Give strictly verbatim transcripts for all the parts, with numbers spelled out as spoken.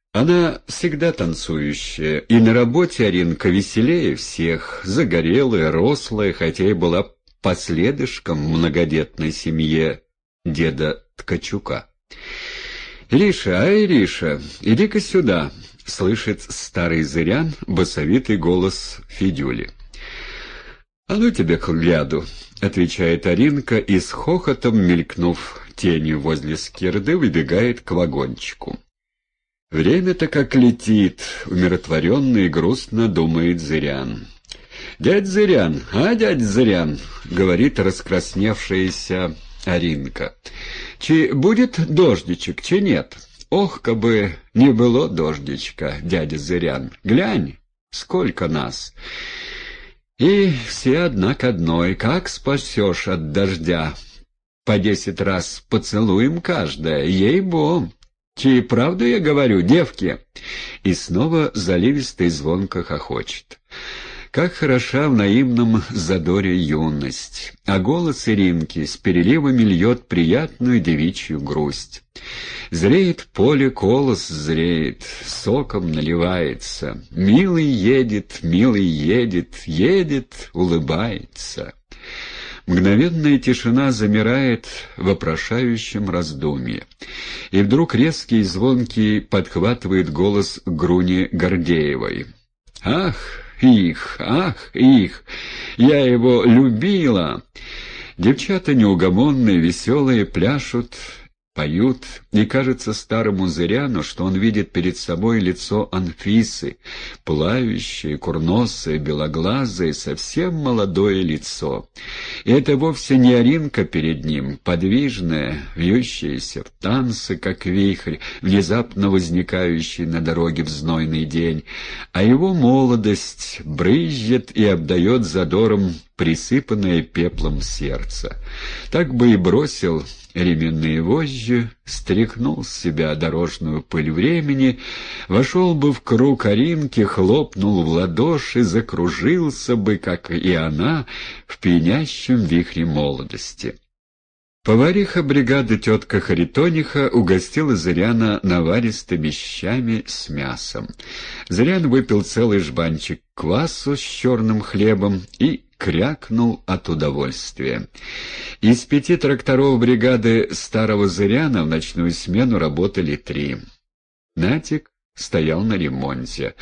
Она всегда танцующая, и на работе Аринка веселее всех, загорелая, рослая, хотя и была последышком в многодетной семье деда Ткачука. «Ириша, а Ириша, иди-ка сюда!» — слышит старый зырян басовитый голос Федюли. «А ну тебе к гляду!» — отвечает Аринка и с хохотом, мелькнув тенью возле скирды, выбегает к вагончику. «Время-то как летит!» — умиротворенно и грустно думает Зырян. «Дядь Зырян, а, дядь Зырян!» — говорит раскрасневшаяся Аринка. «Чи будет дождичек, чи нет? Ох, кабы не было дождичка, дядя Зырян! Глянь, сколько нас!» И все одна к одной, как спасешь от дождя? По десять раз поцелуем каждая, ей-бо! Чи правду я говорю, девки?» И снова заливисто и звонко хохочет. Как хороша в наивном задоре юность, а голос Иринки с переливами льет приятную девичью грусть. Зреет поле, колос зреет, соком наливается. Милый едет, милый едет, едет, улыбается. Мгновенная тишина замирает в вопрошающем раздумье. И вдруг резкий и звонкий подхватывает голос Груни Гордеевой. «Ах, их, ах, их! Я его любила!» Девчата неугомонные, веселые, пляшут, поют, и кажется старому Зыряну, что он видит перед собой лицо Анфисы, плавящее, курносое, белоглазое, совсем молодое лицо. И это вовсе не Аринка перед ним, подвижная, вьющаяся в танце, как вихрь, внезапно возникающий на дороге в знойный день, а его молодость брызжет и обдает задором присыпанное пеплом сердце. Так бы и бросил ременные вожжи, стряхнул с себя дорожную пыль времени, вошел бы в круг Аринки, хлопнул в ладоши, закружился бы, как и она, в пьянящем вихре молодости. Повариха бригады тетка Харитониха угостила Зыряна наваристыми щами с мясом. Зырян выпил целый жбанчик квасу с черным хлебом и крякнул от удовольствия. Из пяти тракторов бригады старого Зыряна в ночную смену работали три. Натик стоял на ремонте,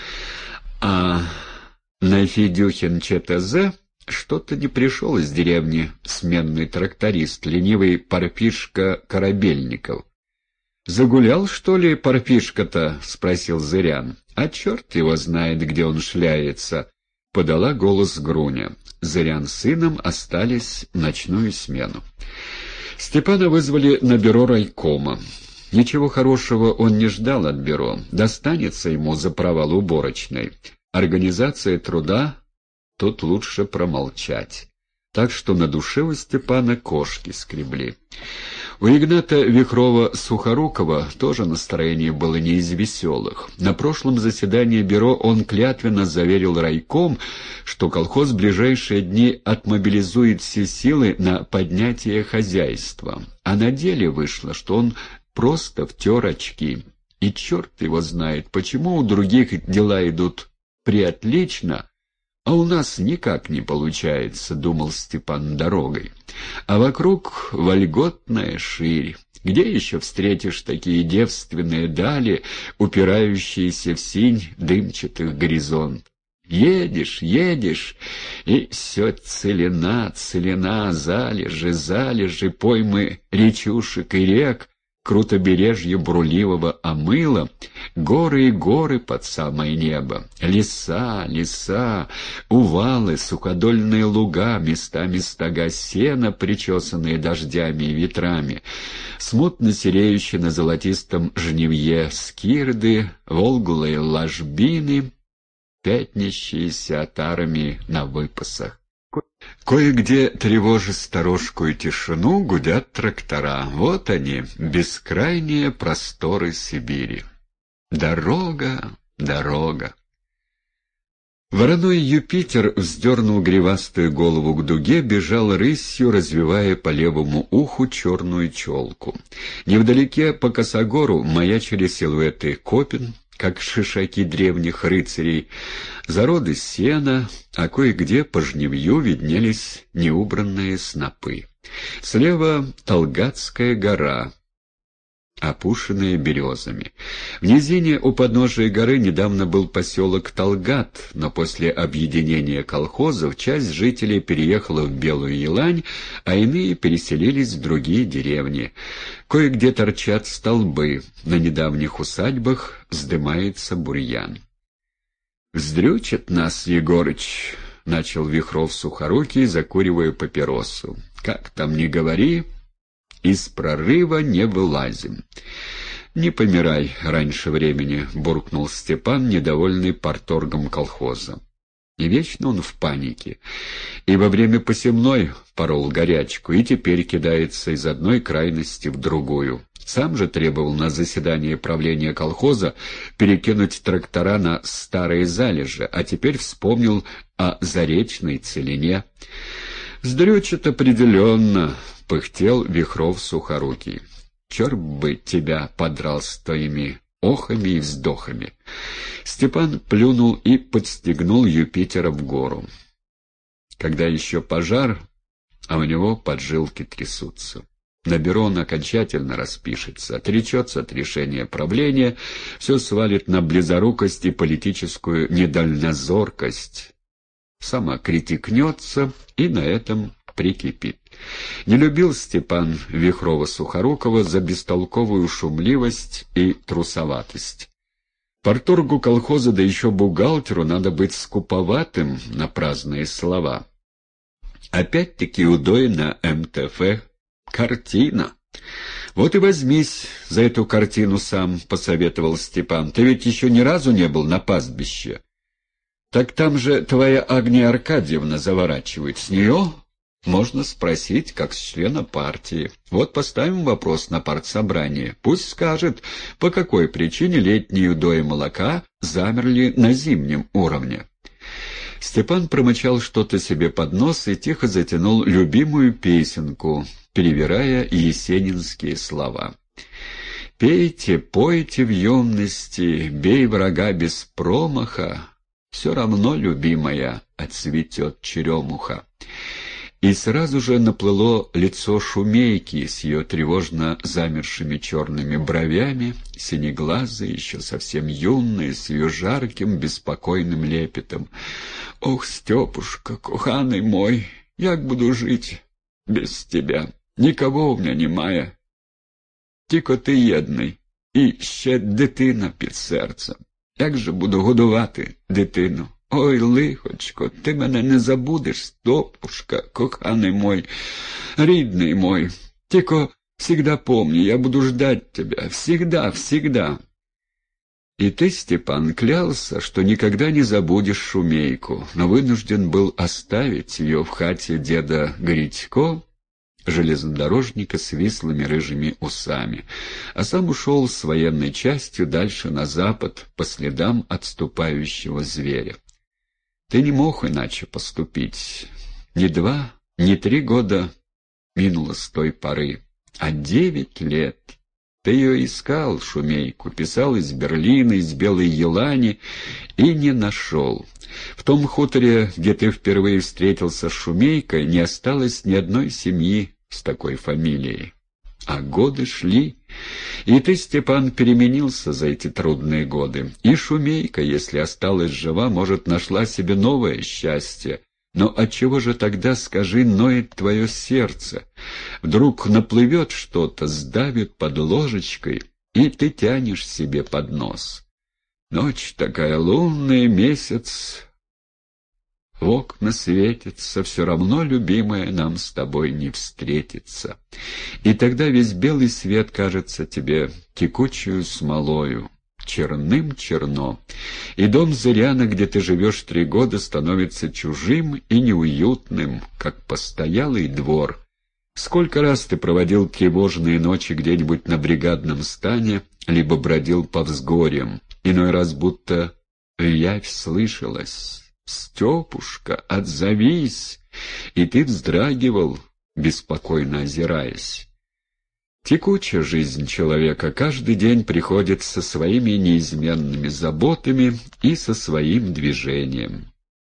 а на Федюхин ЧТЗ что-то не пришел из деревни сменный тракторист, ленивый Парпишка Корабельников. «Загулял, что ли, Парпишка-то?» — спросил Зырян. «А черт его знает, где он шляется», — подала голос Груня. Зырян с сыном остались в ночную смену. Степана вызвали на бюро райкома. Ничего хорошего он не ждал от бюро. Достанется ему за провал уборочной. Организация труда тут лучше промолчать. Так что на душе у Степана кошки скребли. У Игната Вихрова-Сухорукова тоже настроение было не из веселых. На прошлом заседании бюро он клятвенно заверил райком, что колхоз в ближайшие дни отмобилизует все силы на поднятие хозяйства. А на деле вышло, что он просто втер очки. И черт его знает, почему у других дела идут приотлично, «А у нас никак не получается», — думал Степан дорогой. «А вокруг вольготная ширь. Где еще встретишь такие девственные дали, упирающиеся в синь дымчатых горизонт? Едешь, едешь, и все целина, целина, залежи, залежи, поймы речушек и рек, крутобережье бурливого омыла, горы и горы под самое небо, леса, леса, увалы, суходольные луга, местами стога сена, причесанные дождями и ветрами, смутно сереющие на золотистом жнивье скирды, волглые ложбины, пятнящиеся отарами на выпасах. Кое-где, тревожа сторожкую тишину, гудят трактора. Вот они, бескрайние просторы Сибири. Дорога, дорога. Вороной Юпитер вздернул гривастую голову к дуге, бежал рысью, развивая по левому уху черную челку. Невдалеке по косогору маячили силуэты Копин, как шишаки древних рыцарей, зароды сена, а кое-где по жневью виднелись неубранные снопы. Слева Талгатская гора, опушенные березами. В низине у подножия горы недавно был поселок Талгат, но после объединения колхозов часть жителей переехала в Белую Елань, а иные переселились в другие деревни. Кое-где торчат столбы, на недавних усадьбах вздымается бурьян. «Вздрючит нас, Егорыч», — начал Вихров Сухорукий, закуривая папиросу. «Как там ни говори, из прорыва не вылазим». «Не помирай раньше времени», — буркнул Степан, недовольный парторгом колхоза. И вечно он в панике. И во время посевной порол горячку, и теперь кидается из одной крайности в другую. Сам же требовал на заседании правления колхоза перекинуть трактора на старые залежи, а теперь вспомнил о заречной целине. «Сдрючит определенно», — пыхтел Вихров Сухорукий. «Черт бы тебя подрал с твоими охами и вздохами». Степан плюнул и подстегнул Юпитера в гору. Когда еще пожар, а у него поджилки трясутся. На бюро он окончательно распишется, отречется от решения правления, все свалит на близорукость и политическую недальнозоркость. Самокритикнется и на этом прикипит. Не любил Степан Вихрова-Сухорукова за бестолковую шумливость и трусоватость. Парторгу колхоза, да еще бухгалтеру, надо быть скуповатым на праздные слова. Опять-таки удой на эм тэ эф. Картина. «Вот и возьмись за эту картину сам», — посоветовал Степан. «Ты ведь еще ни разу не был на пастбище». «Так там же твоя Агния Аркадьевна заворачивает. С нее можно спросить, как с члена партии. Вот поставим вопрос на партсобрании. Пусть скажет, по какой причине летние удои молока замерли на зимнем уровне». Степан промычал что-то себе под нос и тихо затянул любимую песенку, перевирая есенинские слова. «Пейте, пойте в юности, бей врага без промаха, все равно, любимая, отцветет черемуха». И сразу же наплыло лицо Шумейки с ее тревожно замершими черными бровями, синеглазой, еще совсем юной, с ее жарким, беспокойным лепетом. «Ох, Степушка, коханый мой, як буду жить без тебя? Никого у меня немає. Тільки ти єдний, і ще дитина під серцем. Як же буду годувати дитину? Ой, лихочко, ти мене не забудеш, Стопушка, коханий мой, рідний мой. Тільки всегда помни, я буду ждать тебя, всегда, всегда». И ты, Степан, клялся, что никогда не забудешь Шумейку, но вынужден был оставить ее в хате деда Гритько, железнодорожника с вислыми рыжими усами, а сам ушел с военной частью дальше на запад по следам отступающего зверя. Ты не мог иначе поступить. Не два, не три года минуло с той поры, а девять лет. Ты ее искал, Шумейку, писал из Берлина, из Белой Елани, и не нашел. В том хуторе, где ты впервые встретился с Шумейкой, не осталось ни одной семьи с такой фамилией. А годы шли, и ты, Степан, переменился за эти трудные годы. И Шумейка, если осталась жива, может, нашла себе новое счастье. Но отчего же тогда, скажи, ноет твое сердце? Вдруг наплывет что-то, сдавит под ложечкой, и ты тянешь себе под нос. Ночь такая лунная, месяц в окна светится, все равно, любимая, нам с тобой не встретиться. И тогда весь белый свет кажется тебе текучую смолою, черным черно, и дом Зыряна, где ты живешь три года, становится чужим и неуютным, как постоялый двор. Сколько раз ты проводил тревожные ночи где-нибудь на бригадном стане, либо бродил по взгорьям, иной раз будто явь слышалась. «Степушка, отзовись!» И ты вздрагивал, беспокойно озираясь. Текучая жизнь человека, каждый день приходит со своими неизменными заботами и со своим движением.